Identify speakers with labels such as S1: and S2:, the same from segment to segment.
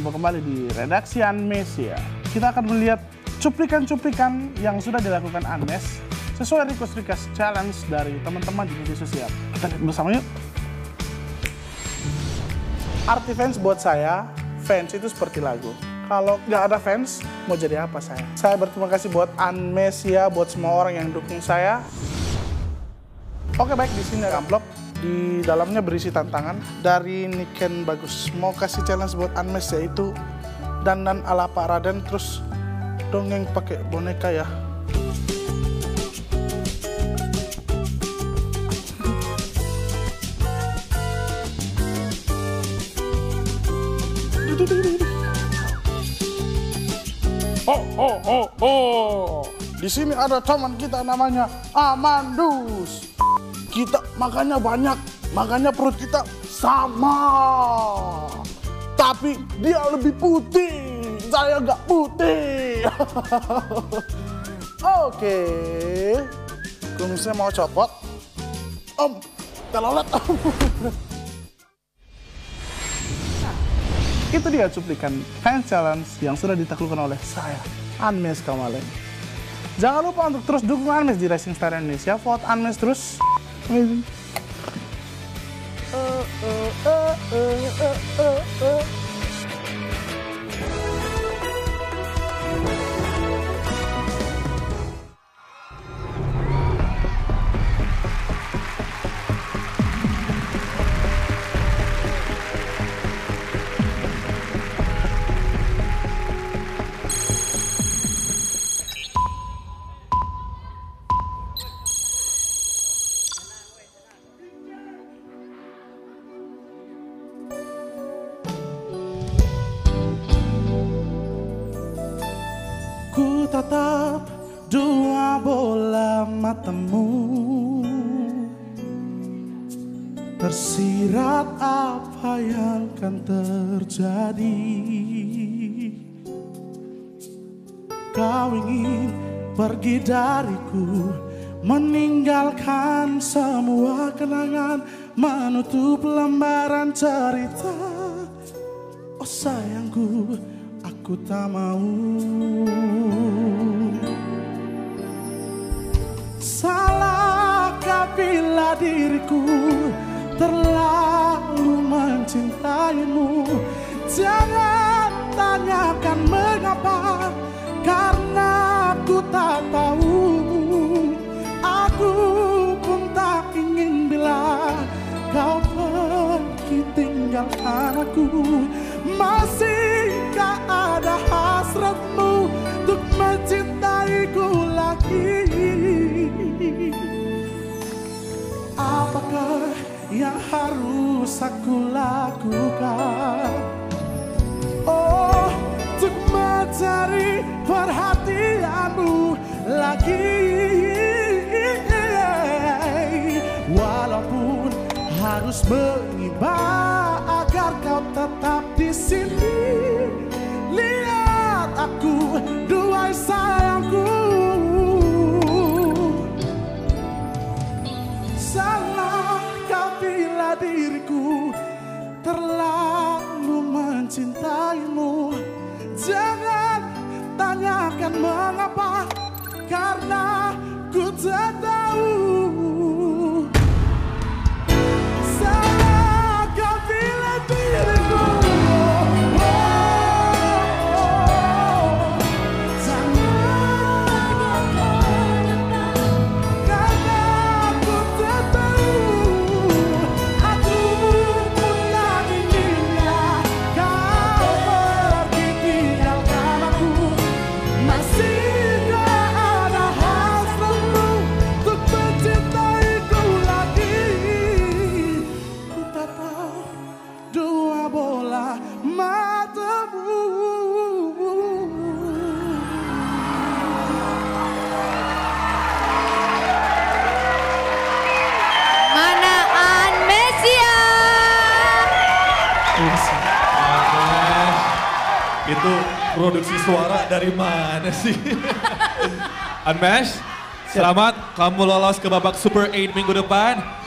S1: berjumpa kembali di Redaksi Anmesia. Kita akan melihat cuplikan-cuplikan yang sudah dilakukan Anmes sesuai request challenge dari teman-teman di media sosial. Kita lihat bersama yuk. Arti fans buat saya, fans itu seperti lagu. Kalau nggak ada fans, mau jadi apa saya? Saya berterima kasih buat Anmesia, buat semua orang yang dukung saya. Oke baik, di sini ada amplop. Di dalamnya berisi tantangan dari Niken Bagus. Mau kasih challenge buat Anmes yaitu dandan ala Pak Raden terus dongeng pakai boneka ya. Oh. Di sini ada teman kita namanya Amandus. Kita makannya banyak, makanya perut kita sama. Tapi dia lebih putih, saya nggak putih. Oke, kumisnya mau copot. Om, telolet om. Itu dia cuplikan fans challenge yang sudah ditaklukkan oleh saya, Anmes Kamalen. Jangan lupa untuk terus dukung Anmes di Rising Star Indonesia. Vote Anmes terus. Ku tatap dua bola matamu, tersirat apa yang akan terjadi. Kau ingin pergi dariku, meninggalkan semua kenangan, menutup lembaran cerita. Oh sayangku, aku tak mau. Salahkah bila diriku terlalu mencintaimu? Jangan tanyakan mengapa, karena aku tak tahu. Aku pun tak ingin bila kau pergi tinggalkan aku. Masihkah ada hasratmu untuk mencintaiku lagi? Apakah yang harus aku lakukan? Oh, untuk mencari perhatianmu lagi. Walaupun harus mengibar agar kau tetap di sini. Lihat aku, duai sayangku. Salahkah bila diriku terlalu mencintaimu? Jangan tanyakan mengapa, karena ku tak tahu. Salahkah bila diriku
S2: itu produksi suara dari mana sih?
S3: Anmes, selamat kamu lolos ke babak Super 8 minggu depan.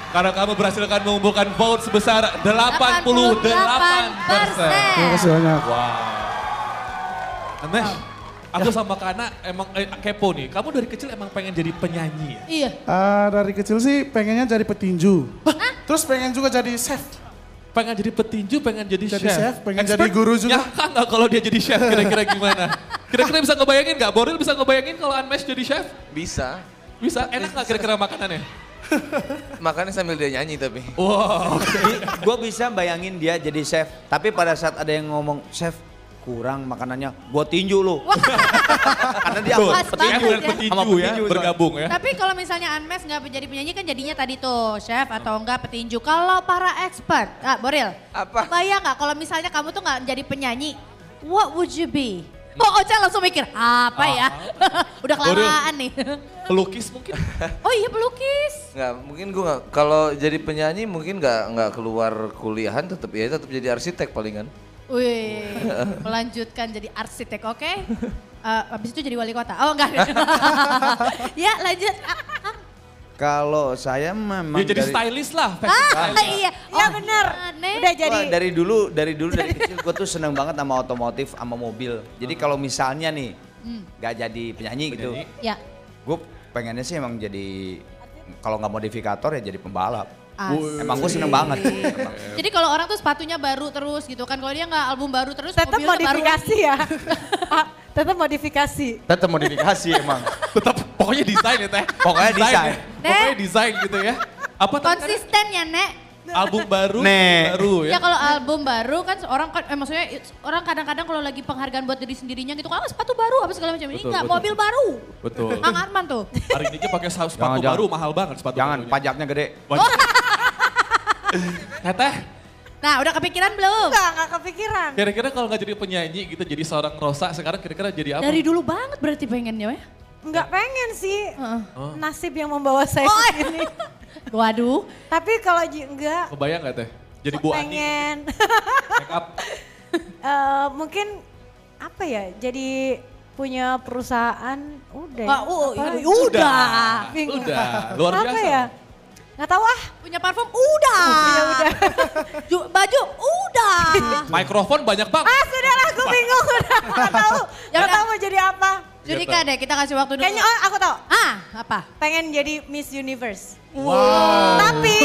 S2: Karena kamu berhasil mengumpulkan vote sebesar 88%.
S1: Terima kasih banyak.
S2: Wow. Amesh, aku sama Kana emang kepo nih. Kamu dari kecil emang pengen jadi penyanyi ya?
S3: Iya.
S1: Dari kecil sih pengennya jadi petinju. Terus pengen juga jadi chef.
S2: Pengen jadi petinju, pengen jadi chef.
S1: Pengen jadi guru juga.
S2: Nyangka nggak kalau dia jadi chef, kira-kira gimana? Kira-kira bisa ngebayangin nggak? Boril bisa ngebayangin kalau Unmesh jadi chef?
S4: Bisa.
S2: Bisa, enak nggak kira-kira makanannya?
S4: Makannya sambil dia nyanyi tapi.
S2: Wow.
S5: Gue bisa bayangin dia jadi chef, tapi pada saat ada yang ngomong, chef kurang makanannya, gue tinju lu. Karena dia
S3: Pas
S2: petinju
S3: banget
S2: dan
S3: ya.
S2: petinju
S5: Sama
S2: ya,
S5: petinju,
S2: bergabung ya.
S3: Tapi kalau misalnya Unmesh nggak jadi penyanyi kan jadinya tadi tuh chef atau enggak petinju. Kalau para expert, Boril,
S4: Apa?
S3: bayang nggak kalau misalnya kamu tuh nggak jadi penyanyi, what would you be? Oh, Ocha langsung mikir, apa ya? Udah kelamaan nih.
S2: Pelukis mungkin?
S3: Oh iya pelukis.
S4: Nggak, mungkin gue nggak. Kalau jadi penyanyi mungkin nggak keluar kuliahan tetap jadi arsitek palingan.
S3: Wih, melanjutkan jadi arsitek, oke? Habis itu jadi wali kota. Oh enggak. Ya lanjut.
S5: Kalau saya memang
S2: Dia jadi stylist lah.
S3: Iya.
S6: Ya bener. Udah jadi.
S5: Wah, dari kecil gue tuh seneng banget sama otomotif, sama mobil. Jadi kalau misalnya nih nggak jadi penyanyi gitu,
S3: Ya.
S5: gue pengennya sih emang jadi, kalau nggak modifikator ya jadi pembalap. Emang gue seneng banget.
S3: Jadi kalau orang tuh sepatunya baru terus gitu kan. Kalau dia nggak album baru terus
S6: Tetap
S3: mobilnya baru.
S6: modifikasi ya. Tetap modifikasi.
S5: Tetap modifikasi emang.
S2: Tetap pokoknya desain ya teh.
S5: Pokoknya desain.
S2: Ya. Pokoknya desain gitu ya. Apa tadi?
S3: Konsisten ya, Nek.
S2: Album baru,
S5: Nek.
S2: baru ya.
S3: Ya kalau album baru kan orang kan maksudnya orang kadang-kadang kalau lagi penghargaan buat diri sendirinya gitu kan sepatu baru apa segala macam. Ini
S2: Betul,
S3: enggak,
S2: betul.
S3: mobil baru.
S2: Betul.
S3: Kang Arman tuh.
S2: Hari ini aja pakai sepatu
S5: Jangan,
S2: baru mahal banget sepatu
S5: Jangan,
S2: barunya.
S5: pajaknya gede.
S2: Teteh,
S3: Nah, udah kepikiran belum?
S6: Enggak kepikiran.
S2: kira-kira kalau nggak jadi penyanyi gitu, jadi seorang Rosa, sekarang kira-kira jadi apa?
S3: Dari dulu banget berarti pengennya ya.
S6: Enggak pengen sih.
S3: Heeh.
S6: Nasib yang membawa saya
S3: Oh,
S6: ke sini.
S3: Waduh.
S6: Tapi kalau enggak
S2: Kebayang nggak teh? Jadi Bu Ani,
S6: pengen.
S2: make up.
S6: Mungkin apa ya? Jadi punya perusahaan udah.
S3: Wah,
S6: Apa?
S3: udah.
S6: Bingung.
S2: Udah, luar
S6: Apa
S2: biasa.
S6: ya? Nggak tahu ah.
S3: Punya parfum udah.
S6: Ya udah.
S3: Baju udah.
S2: Mikrofon banyak banget.
S6: Ah sudahlah, aku bingung udah. Nggak tahu.
S3: Ya
S6: Nggak
S3: udah.
S6: tahu mau jadi apa.
S3: Judika deh, kita kasih waktu dulu.
S6: Kayaknya aku tahu.
S3: Apa?
S6: Pengen jadi Miss Universe.
S2: Wow.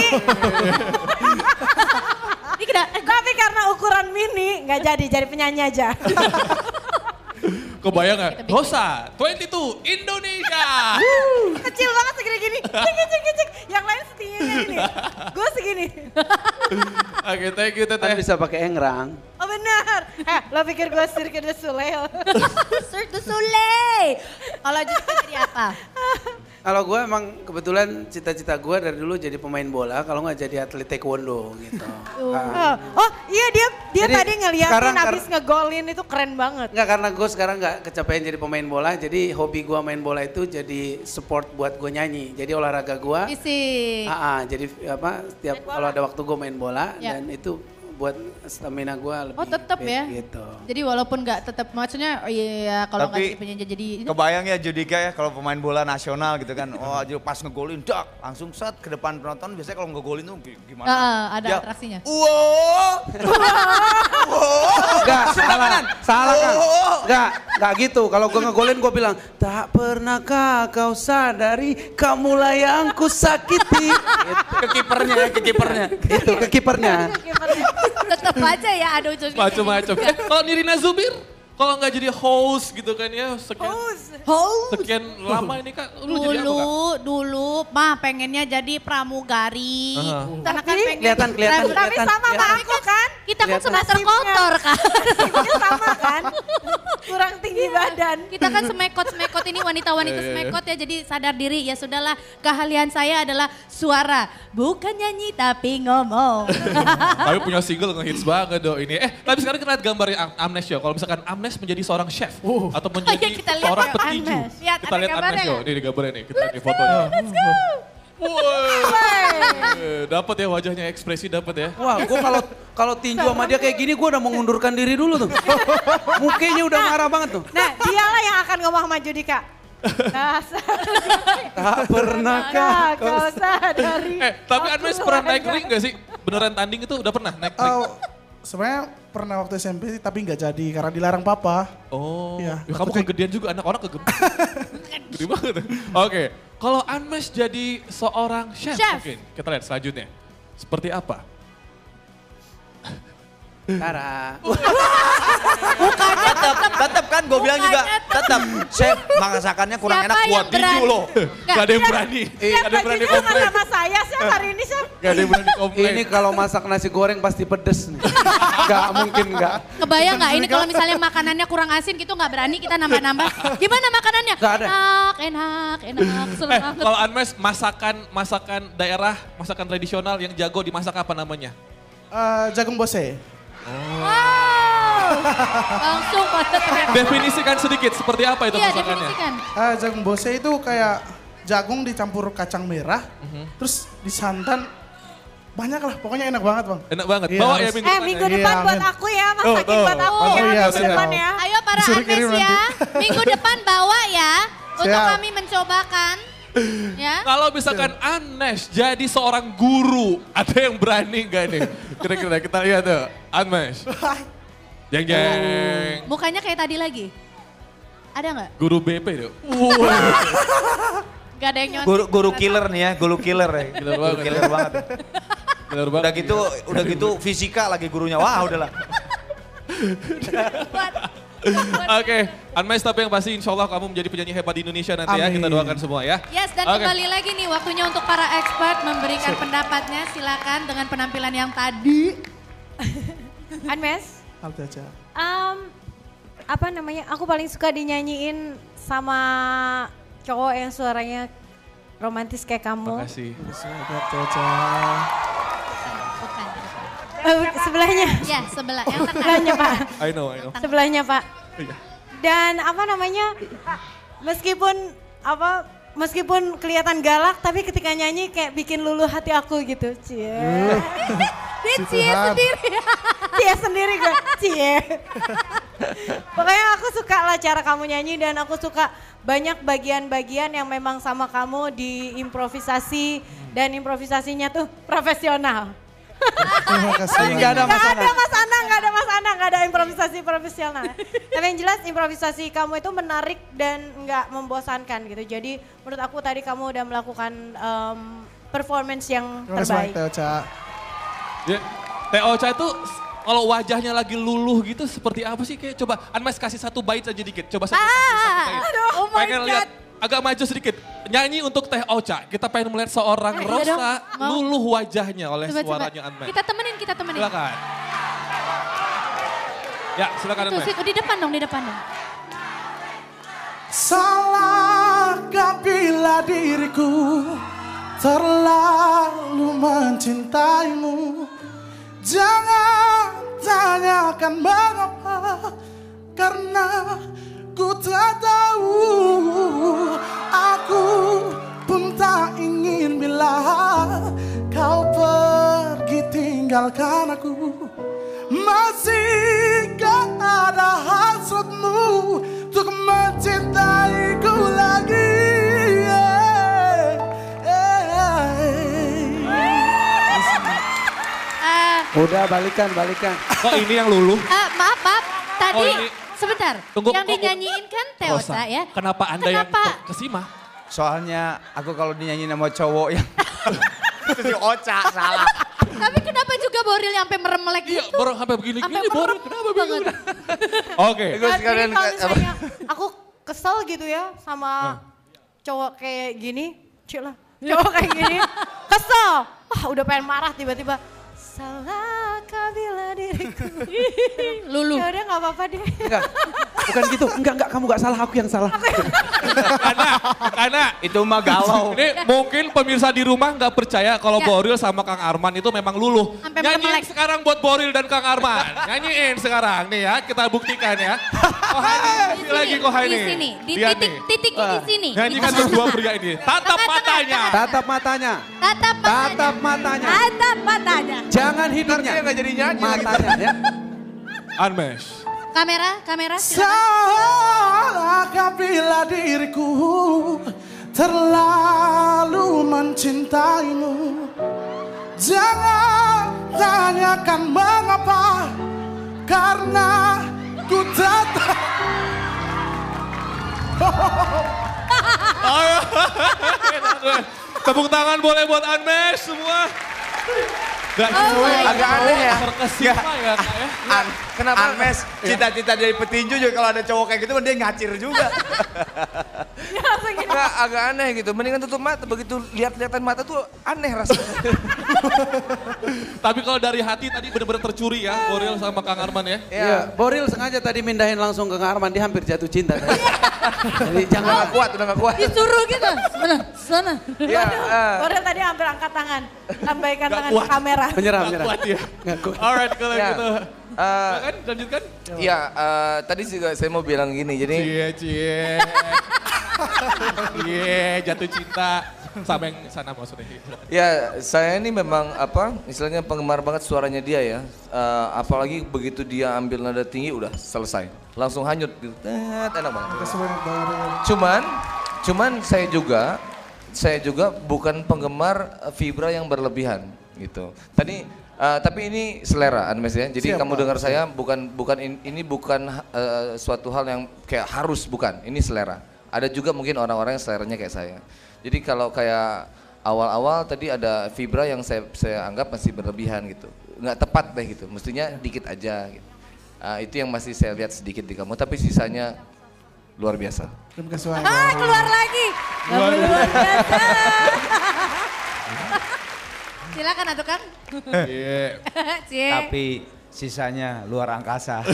S6: Tapi karena ukuran mini nggak jadi penyanyi aja.
S2: Kebayang nggak? Rosa, 22 Indonesia.
S6: Kecil banget segini gini. Cik. Yang lain setingginya ini. Gue segini.
S2: Oke, thank you
S7: Kan
S2: Teteh.
S7: bisa pakai engrang.
S6: Oh benar. Lo pikir gue Cirque du Soleil?
S3: Cirque du Soleil. Kalau Judika jadi apa?
S7: Kalau gue emang kebetulan cita-cita gue dari dulu jadi pemain bola, kalau nggak jadi atlet taekwondo gitu.
S6: Oh iya dia
S7: Jadi,
S6: tadi ngeliatin
S7: sekarang-
S6: abis ngegolin itu keren banget.
S7: Nggak, karena gue sekarang nggak kecapean jadi pemain bola, jadi hobi gue main bola itu jadi support buat gue nyanyi. Jadi olahraga gue,
S3: Isi.
S7: jadi apa? Setiap kalau ada waktu gue main bola
S3: Ya.
S7: dan itu buat stamina gue lebih.
S3: Oh tetap
S7: fit
S3: ya.
S7: Gitu.
S3: Jadi walaupun nggak tetap maksudnya iya kalau nggak
S5: Tapi
S3: jadi penyanyi jadi
S5: kebayang ya Judika ya kalau pemain bola nasional gitu kan. Oh aja pas ngegolin dak langsung set ke depan penonton. Biasanya kalau ngegolin tuh gimana?
S3: ada
S5: Ya,
S3: atraksinya.
S5: Wow.
S7: Enggak, salah kan. Enggak gitu. Kalau gue ngegolin gue bilang, tak pernahkah kau sadari kamulah yang ku sakiti. Gitu. Ke kipernya. Itu ke kipernya.
S3: Tetap aja ya aduh Judika.
S2: Macam-macam. Kalau Nirina Zubir, kalau nggak jadi host gitu kan ya, sekian lama ini Kak, lu jadi apa Kak?
S3: Dulu mah pengennya jadi pramugari. Karena kan
S7: Kelihatan.
S6: Tapi sama sama aku kan.
S3: Kita kan
S7: Kelihatan.
S3: semester kotor kan.
S6: Nasibnya sama kan. Kurang tinggi badan.
S3: Kita kan semekot ini wanita-wanita semekot ya jadi sadar diri ya sudahlah keahlian saya adalah suara bukan nyanyi tapi ngomong.
S2: Tapi punya single ngehits banget dong ini. Tapi sekarang kita lihat gambarnya Amnes ya. Kalau misalkan Amnes menjadi seorang chef atau menjadi
S3: Iya, kita lihat
S2: seorang
S3: ya,
S2: petinju.
S3: Amnes. Lihat,
S2: Kita
S3: ada
S2: lihat Amnes
S3: gambarnya
S2: yo.
S3: nggak?
S2: Ini di gambarnya nih. Kita lihat nih fotonya.
S3: Let's go.
S2: Dapat ya wajahnya, ekspresi dapat ya.
S7: Wah, gue kalau tinju sama dia kayak gini, gue udah mengundurkan diri dulu tuh. Mukanya udah marah banget tuh.
S6: Nah dialah yang akan ngomong sama Judika.
S7: Tak pernahkah
S6: kau sadari.
S2: Tapi Anmes pernah naik ring gak sih? Beneran tanding itu udah pernah naik ring?
S1: Sebenarnya pernah waktu SMP tapi nggak jadi karena dilarang papa.
S2: Oh,
S1: Iya,
S2: ya kamu kegedean juga, anak orang kegedean. Gede banget. Oke, kalau Anmes jadi seorang chef mungkin, kita lihat selanjutnya. Seperti apa?
S7: Tara.
S5: Tetap kan gue bilang juga tetap. Chef masakannya kurang enak buat tinju loh.
S2: Gak ada yang berani. Gak ada yang berani komplain.
S6: Sama saya chef hari ini chef.
S2: Gak ada yang berani komplain.
S7: Ini kalau masak nasi goreng pasti pedes nih. Gak mungkin gak.
S3: Kebayang nggak ini kalau misalnya makanannya kurang asin gitu nggak berani kita nambah-nambah. Gimana makanannya?
S7: Nggak ada.
S3: Enak. Seru banget.
S2: Kalau Anmes masakan daerah, masakan tradisional yang jago dimasak apa namanya?
S1: Jagung bose.
S3: Wow. Langsung pada
S2: Definisikan sedikit, seperti apa itu
S3: Iya,
S2: masakannya?
S3: definisikan.
S1: Jagung bose itu kayak jagung dicampur kacang merah, terus disantan. Banyak lah, pokoknya enak banget bang.
S2: Enak banget.
S1: Iya,
S2: Bawa ya
S1: harus.
S2: minggu depan.
S6: Minggu
S2: ya.
S6: depan
S1: Iya,
S6: buat
S1: amin.
S6: aku ya, masakin buat aku ya,
S1: iya,
S6: minggu
S1: siap.
S6: depan ya.
S3: Ayo para
S1: Disuruh kirim
S3: Anmes ya,
S1: nanti.
S3: minggu depan bawa ya. Untuk
S1: Siap.
S3: kami mencobakan. Ya.
S2: Kalau misalkan Anmes jadi seorang guru, ada yang berani gak nih? Kira-kira kita lihat tuh, Anmes. Jeng.
S3: Mukanya kayak tadi lagi. Ada nggak?
S2: Guru BP tuh.
S3: Gak ada yang nyontek.
S5: Guru killer nih ya, guru killer ya.
S2: Killer
S5: Guru
S2: banget.
S5: killer banget.
S2: Bener banget.
S5: Udah gitu fisika lagi gurunya. Wah udahlah.
S2: Oke, Anmes tapi yang pasti insya Allah kamu menjadi penyanyi hebat di Indonesia nanti ya.
S1: Amin.
S2: Kita doakan semua ya.
S3: Yes, dan
S2: Oke.
S3: kembali lagi nih waktunya untuk para expert memberikan pendapatnya. Silakan dengan penampilan yang tadi.
S6: Anmes,
S1: Alta aja.
S6: apa namanya, aku paling suka dinyanyiin sama cowok yang suaranya romantis kayak kamu.
S2: Makasih.
S1: Alta aja.
S3: Bukan.
S6: Sebelahnya,
S3: Ya, sebelah yang tengah.
S6: sebelahnya Pak,
S2: I know.
S6: sebelahnya Pak.
S2: Iya.
S6: Dan apa namanya, meskipun kelihatan galak, tapi ketika nyanyi kayak bikin luluh hati aku gitu. Cie.
S3: Dia cie sendiri.
S6: Cie sendiri gue, cie. Pokoknya aku suka lah cara kamu nyanyi dan aku suka banyak bagian-bagian yang memang sama kamu di improvisasi dan improvisasinya tuh profesional.
S1: Terima kasih.
S7: Nggak ada masalah.
S6: Nggak ada improvisasi profesional. Tapi yang jelas improvisasi kamu itu menarik dan nggak membosankan gitu. Jadi menurut aku tadi kamu udah melakukan performance yang
S1: Terima kasih
S6: terbaik.
S1: Teh Ocha.
S2: Ya, Teh Ocha itu kalau wajahnya lagi luluh gitu seperti apa sih? Kayak coba Anmes kasih satu bait aja dikit. Coba satu bait.
S6: Oh my
S2: Pengen
S6: God.
S2: lihat agak maju sedikit. Nyanyi untuk Teh Ocha. Kita pengen melihat seorang
S3: Iya
S2: Rosa
S3: dong, mau.
S2: luluh wajahnya oleh
S3: Coba.
S2: suaranya Anmes.
S3: Kita temenin.
S2: Silakan. Ya, silakan
S3: Tuh,
S2: Anmes.
S3: di depan dong.
S1: Salahkah bila diriku terlalu mencintaimu? Jangan tanyakan mengapa, karena ku tak tahu. Aku pun tak ingin bila kau pergi tinggalkan aku. Masih gak ada hasratmu untuk mencintaiku lagi.
S7: Udah balikan.
S2: Kok ini yang luluh?
S3: Maaf. Tadi
S2: Oh, ini-
S3: sebentar.
S2: Tunggu,
S3: Yang dinyanyiin kan Teh Ocha ya.
S2: Kenapa Anda yang kesima?
S5: Soalnya aku kalau dinyanyi sama cowok yang si Ocha salah.
S3: Tapi kenapa juga Boril yang sampai meremelek
S2: Iya,
S3: gitu?
S2: baru sampai begini
S3: Sampai
S2: baru
S3: merem
S2: kenapa
S3: banget.
S2: begini? Oke.
S5: Gue
S6: Tapi
S5: sekalian
S6: kalau misalnya aku kesel gitu ya sama cowok kayak gini, cila. Cowok kayak gini, kesel. Wah udah pengen marah tiba-tiba. Salahkah bila diriku.
S3: Lulu.
S6: Ya udah nggak apa-apa deh.
S7: Enggak, bukan gitu. Enggak, kamu gak salah, aku yang salah.
S2: Karena
S5: itu mah galau.
S2: ini mungkin pemirsa di rumah nggak percaya kalau
S3: Ya.
S2: Boril sama Kang Arman itu memang luluh.
S3: Sampai
S2: Nyanyiin
S3: meremelek.
S2: sekarang buat Boril dan Kang Arman. Nyanyiin sekarang nih ya, kita buktikan ya. Kohani, lagi Kohani.
S3: Di sini, di
S2: Dia
S3: titik di sini.
S2: Nyanyikan
S3: Di
S2: berdua pria ini. Tatap
S3: Tengah,
S2: matanya.
S7: Tatap matanya.
S3: Tatap matanya.
S7: Jangan hidungnya.
S4: Nggak jadi nyanyi.
S7: Matanya ya.
S2: Anmes,
S3: Kamera.
S1: Salahkah bila diriku terlalu mencintaimu? Jangan tanyakan mengapa, karena ku tetap.
S2: Tepuk tangan boleh buat Anmesh semua. Gak
S5: Agak aneh ya.
S2: Terkesima ya Kak ya.
S5: Kenapa? Anmes, cita-cita dari petinju juga kalau ada cowok kayak gitu dia ngacir juga.
S4: Enggak, agak aneh gitu. Mendingan tutup mata, begitu lihat-lihatan mata tuh aneh rasanya.
S2: Tapi kalau dari hati tadi benar-benar tercuri ya, Boril sama Kang Arman ya.
S7: Iya, Boril sengaja tadi mindahin langsung ke Kang Arman, dia hampir jatuh cinta tadi. Jadi jangan
S4: Udah gak kuat.
S3: Disuruh gitu. Sana.
S4: Iya,
S6: Boril tadi hampir angkat tangan, lambaikan
S2: Nggak
S6: tangan
S2: kuat.
S6: ke kamera.
S7: menyerah.
S2: Kuat ya.
S7: Nggak kuat.
S2: Alright kalau
S4: Ya.
S2: gitu. Silakan, lanjutkan.
S4: Iya, tadi juga saya mau bilang gini, jadi
S2: Cie, jatuh cinta. Sama yang sana maksudnya.
S4: ya saya ini memang istilahnya penggemar banget suaranya dia ya. Apalagi begitu dia ambil nada tinggi udah selesai. Langsung hanyut gitu. Enak banget. Cuman saya juga bukan penggemar vibra yang berlebihan gitu. Tapi ini selera Anmes ya. Jadi kamu dengar saya ini bukan suatu hal yang kayak harus, bukan. Ini selera. Ada juga mungkin orang-orang yang seleranya kayak saya. Jadi kalau kayak awal-awal tadi ada vibra yang saya anggap masih berlebihan gitu. Nggak tepat deh gitu. Mestinya dikit aja gitu. Itu yang masih saya lihat sedikit di kamu. Tapi sisanya luar biasa.
S1: Terima kasih banyak.
S3: Keluar lagi. Luar biasa. Silakan atuh Kang. Cie.
S5: Tapi sisanya luar angkasa.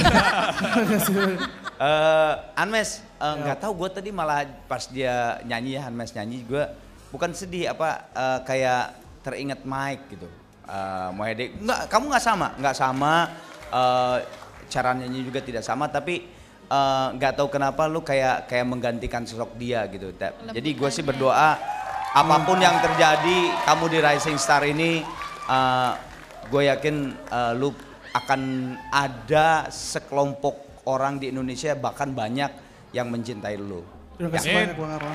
S5: Anmes, nggak tahu gue tadi malah pas dia nyanyi ya, Anmes nyanyi gue bukan sedih kayak teringat Mike gitu. Mohede, kamu nggak sama, cara nyanyi juga tidak sama, tapi nggak tahu kenapa lu kayak menggantikan sosok dia gitu. Jadi gue sih berdoa apapun yang terjadi kamu di Rising Star ini, gue yakin lu akan ada sekelompok orang di Indonesia bahkan banyak yang mencintai lu.
S1: Terima kasih banyak Bang Arman.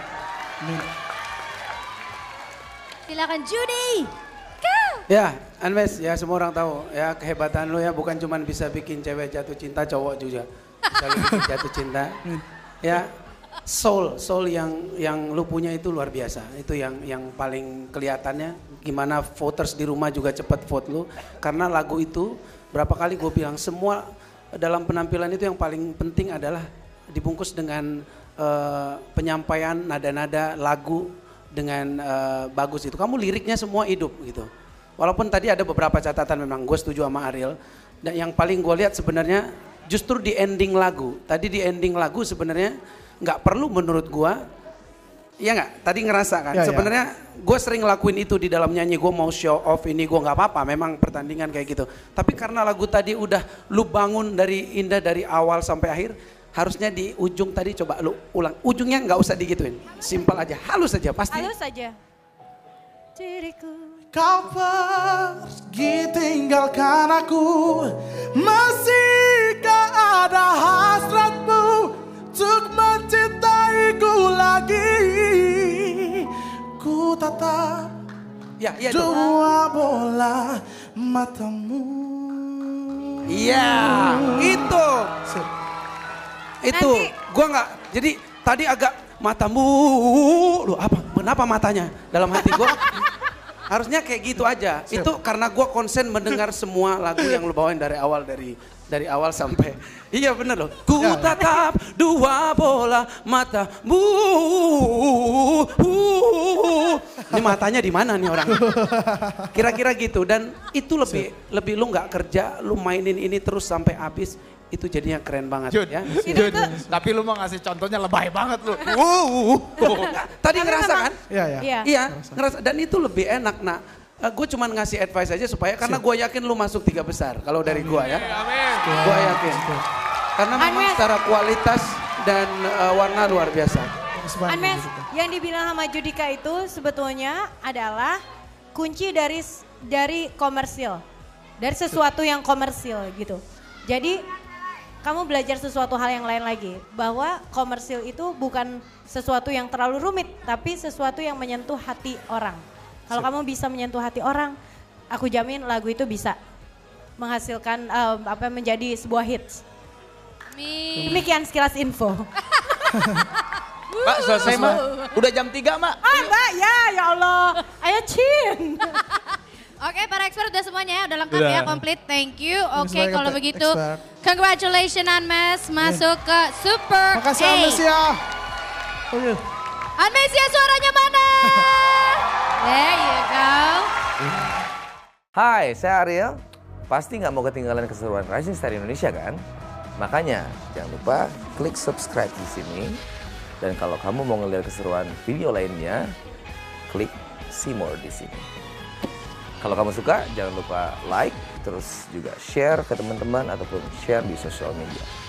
S3: Silakan Judy.
S7: Ya, Anmes, ya semua orang tahu ya kehebatan lu ya, bukan cuma bisa bikin cewek jatuh cinta, cowok juga bisa lu bikin jatuh cinta. Ya, soul yang lu punya itu luar biasa. Itu yang paling kelihatannya. Gimana voters di rumah juga cepat vote lu, karena lagu itu berapa kali gue bilang semua dalam penampilan itu yang paling penting adalah dibungkus dengan penyampaian nada-nada lagu dengan bagus itu. Kamu liriknya semua hidup gitu. Walaupun tadi ada beberapa catatan, memang gue setuju sama Ariel. Dan yang paling gue lihat sebenarnya justru di ending lagu. Tadi di ending lagu sebenarnya nggak perlu menurut gue. Iya nggak? Tadi ngerasa kan? Sebenarnya gue sering lakuin itu di dalam nyanyi. Gue mau show off ini, gue nggak apa-apa. Memang pertandingan kayak gitu. Tapi karena lagu tadi udah lu bangun dari indah dari awal sampai akhir, harusnya di ujung tadi coba lu ulang. Ujungnya nggak usah digituin, simpel aja, halus aja pasti.
S6: Halus saja. Diriku.
S1: Kau pergi tinggalkan aku, masihkah ada hasratmu untuk mencintaiku lagi? Ku tatap dua bola matamu.
S7: Iya, itu. Itu, gua nggak. Jadi tadi agak matamu, lu apa? Kenapa matanya? Dalam hati gua. Harusnya kayak gitu aja. Itu karena gue konsen mendengar semua lagu yang lu bawain dari awal sampai. Iya bener loh. Ku tatap dua bola matamu. Ini matanya di mana nih orang? Kira-kira gitu. Dan itu lebih lu nggak kerja, lu mainin ini terus sampai habis. Itu jadinya keren banget ya.
S5: Tapi lu mau ngasih contohnya lebay banget lu.
S7: Tadi ngerasa kan?
S1: Iya.
S7: Ngerasa. Dan itu lebih enak. Nah, gue cuman ngasih advice aja supaya karena gue yakin lu masuk 3 besar kalau dari gue ya. Gue yakin. Karena memang secara kualitas dan warna luar biasa.
S6: Anmes, yang dibilang sama Judika itu sebetulnya adalah kunci dari komersil. Dari sesuatu yang komersil gitu. Jadi kamu belajar sesuatu hal yang lain lagi. Bahwa komersil itu bukan sesuatu yang terlalu rumit, tapi sesuatu yang menyentuh hati orang. Kalau kamu bisa menyentuh hati orang, aku jamin lagu itu bisa menghasilkan menjadi sebuah hits. Demikian sekilas info.
S5: Mbak selesai Mbak, udah jam 3 Mbak.
S6: Mbak ya Allah, ayo Cin.
S3: Oke, para expert udah semuanya ya, udah lengkap ya, komplit. Thank you. Oke, kalau begitu,
S1: expert.
S3: congratulations Anmes masuk ke Super
S1: Makasih
S3: 8.
S1: Anmesia.
S3: Anmesia suaranya mana? There you go.
S4: Hai, saya Ariel. Pasti nggak mau ketinggalan keseruan Rising Star Indonesia kan? Makanya jangan lupa klik subscribe di sini. Dan kalau kamu mau ngeliat keseruan video lainnya, klik see more di sini. Kalau kamu suka, jangan lupa like, terus juga share ke teman-teman ataupun share di sosial media.